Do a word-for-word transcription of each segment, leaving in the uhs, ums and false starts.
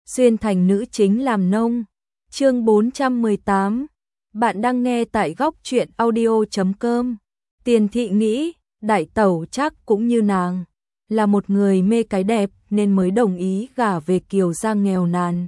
xuyên thành nữ chính làm nông. Chương bốn trăm mười tám. Bạn đang nghe tại góc truyện audio chấm com. Tiền Thị nghĩ, đại tẩu chắc cũng như nàng, là một người mê cái đẹp nên mới đồng ý gả về Kiều gia nghèo nàn.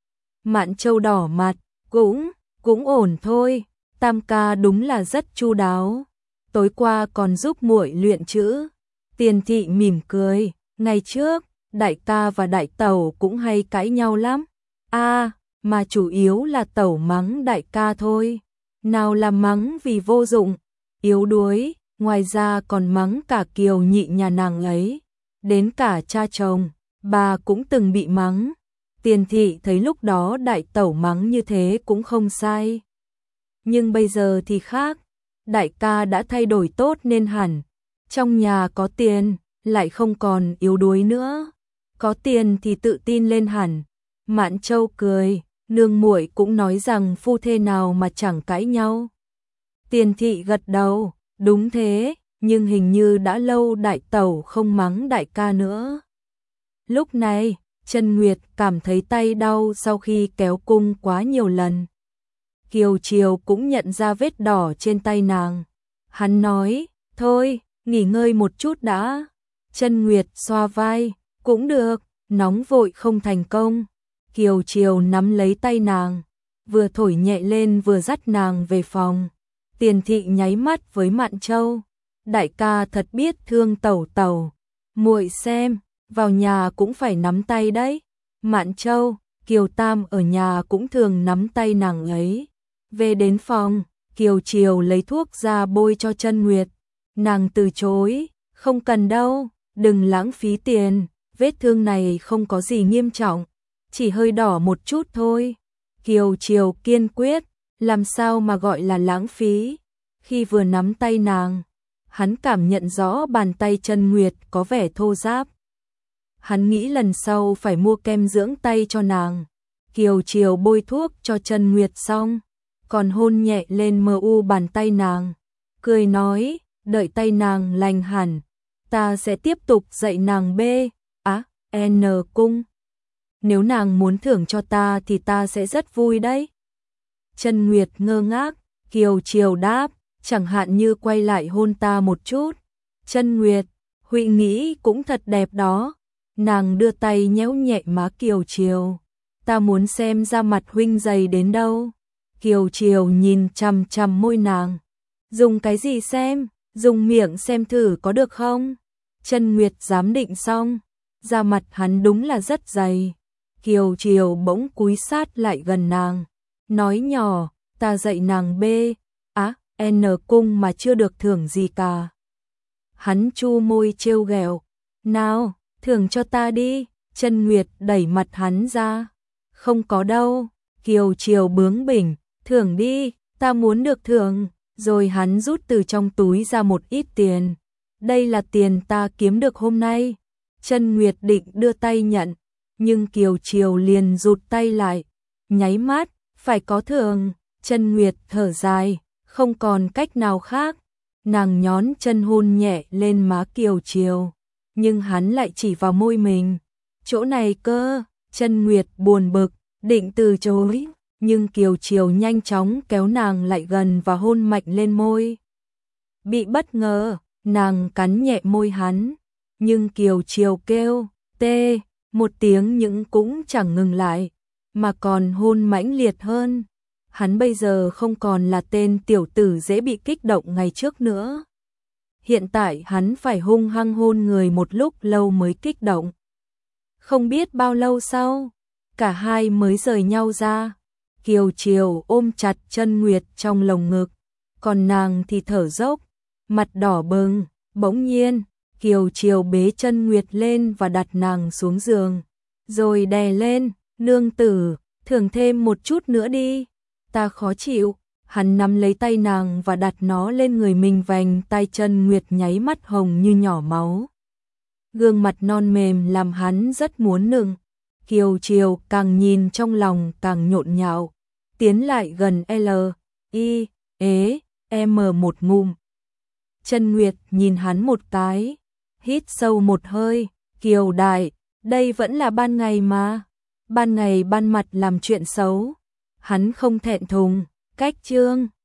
Mạn Châu đỏ mặt, cũng, cũng ổn thôi, Tam ca đúng là rất chu đáo. Tối qua còn giúp muội luyện chữ. Tiền Thị mỉm cười, ngày trước, đại ca và đại tẩu cũng hay cãi nhau lắm. A, à, mà chủ yếu là tẩu mắng đại ca thôi. Nào là mắng vì vô dụng, yếu đuối, ngoài ra còn mắng cả Kiều nhị nhà nàng ấy. Đến cả cha chồng, bà cũng từng bị mắng. Tiền Thị thấy lúc đó đại tẩu mắng như thế cũng không sai. Nhưng bây giờ thì khác, đại ca đã thay đổi tốt nên hẳn. Trong nhà có tiền, lại không còn yếu đuối nữa. Có tiền thì tự tin lên hẳn. Mạn Châu cười, nương muội cũng nói rằng phu thê nào mà chẳng cãi nhau. Tiền Thị gật đầu, đúng thế, nhưng hình như đã lâu đại tẩu không mắng đại ca nữa. Lúc này, Chân Nguyệt cảm thấy tay đau sau khi kéo cung quá nhiều lần. Kiều Triều cũng nhận ra vết đỏ trên tay nàng. Hắn nói, thôi, nghỉ ngơi một chút đã. Chân Nguyệt xoa vai, cũng được, nóng vội không thành công. Kiều Triều nắm lấy tay nàng, vừa thổi nhẹ lên vừa dắt nàng về phòng. Tiền Thị nháy mắt với Mạn Châu, đại ca thật biết thương tẩu tẩu. Muội xem, vào nhà cũng phải nắm tay đấy. Mạn Châu, Kiều Tam ở nhà cũng thường nắm tay nàng ấy. Về đến phòng, Kiều Triều lấy thuốc ra bôi cho Chân Nguyệt. Nàng từ chối, không cần đâu, đừng lãng phí tiền, vết thương này không có gì nghiêm trọng, chỉ hơi đỏ một chút thôi. Kiều Triều kiên quyết, làm sao mà gọi là lãng phí. Khi vừa nắm tay nàng, hắn cảm nhận rõ bàn tay Chân Nguyệt có vẻ thô ráp. Hắn nghĩ lần sau phải mua kem dưỡng tay cho nàng. Kiều Triều bôi thuốc cho Chân Nguyệt xong, còn hôn nhẹ lên mờ u bàn tay nàng, cười nói, đợi tay nàng lành hẳn, ta sẽ tiếp tục dạy nàng B, á, N cung. Nếu nàng muốn thưởng cho ta thì ta sẽ rất vui đấy. Chân Nguyệt ngơ ngác, Kiều Triều đáp, chẳng hạn như quay lại hôn ta một chút. Chân Nguyệt, Huỵ nghĩ cũng thật đẹp đó. Nàng đưa tay nhéo nhẹ má Kiều Triều, ta muốn xem da mặt huynh dày đến đâu. Kiều Triều nhìn chằm chằm môi nàng, dùng cái gì xem, dùng miệng xem thử có được không. Chân Nguyệt giám định xong, da mặt hắn đúng là rất dày. Kiều Triều bỗng cúi sát lại gần nàng, nói nhỏ, ta dạy nàng B, á, N cung mà chưa được thưởng gì cả. Hắn chu môi trêu ghẹo, nào, thưởng cho ta đi. Chân Nguyệt đẩy mặt hắn ra, không có đâu. Kiều Triều bướng bỉnh, thưởng đi, ta muốn được thưởng. Rồi hắn rút từ trong túi ra một ít tiền. Đây là tiền ta kiếm được hôm nay. Chân Nguyệt định đưa tay nhận, nhưng Kiều Triều liền rụt tay lại, nháy mắt, phải có thưởng. Chân Nguyệt thở dài, không còn cách nào khác. Nàng nhón chân hôn nhẹ lên má Kiều Triều, nhưng hắn lại chỉ vào môi mình. Chỗ này cơ. Chân Nguyệt buồn bực, định từ chối, nhưng Kiều Triều nhanh chóng kéo nàng lại gần và hôn mạnh lên môi. Bị bất ngờ, nàng cắn nhẹ môi hắn, nhưng Kiều Triều kêu tê một tiếng nhưng cũng chẳng ngừng lại, mà còn hôn mãnh liệt hơn. Hắn bây giờ không còn là tên tiểu tử dễ bị kích động ngày trước nữa. Hiện tại hắn phải hung hăng hôn người một lúc lâu mới kích động. Không biết bao lâu sau, cả hai mới rời nhau ra. Kiều Triều ôm chặt Chân Nguyệt trong lồng ngực, còn nàng thì thở dốc, mặt đỏ bừng. Bỗng nhiên, Kiều Triều bế Chân Nguyệt lên và đặt nàng xuống giường, rồi đè lên, nương tử, thưởng thêm một chút nữa đi, ta khó chịu. Hắn nắm lấy tay nàng và đặt nó lên người mình, vành tay Chân Nguyệt nháy mắt hồng như nhỏ máu. Gương mặt non mềm làm hắn rất muốn nựng. Kiều Triều càng nhìn trong lòng càng nhộn nhạo, tiến lại gần L, I, ế, M một ngụm. Chân Nguyệt nhìn hắn một cái, hít sâu một hơi, Kiều đại, đây vẫn là ban ngày mà. ban ngày ban mặt làm chuyện xấu. Hắn không thẹn thùng, cách Trương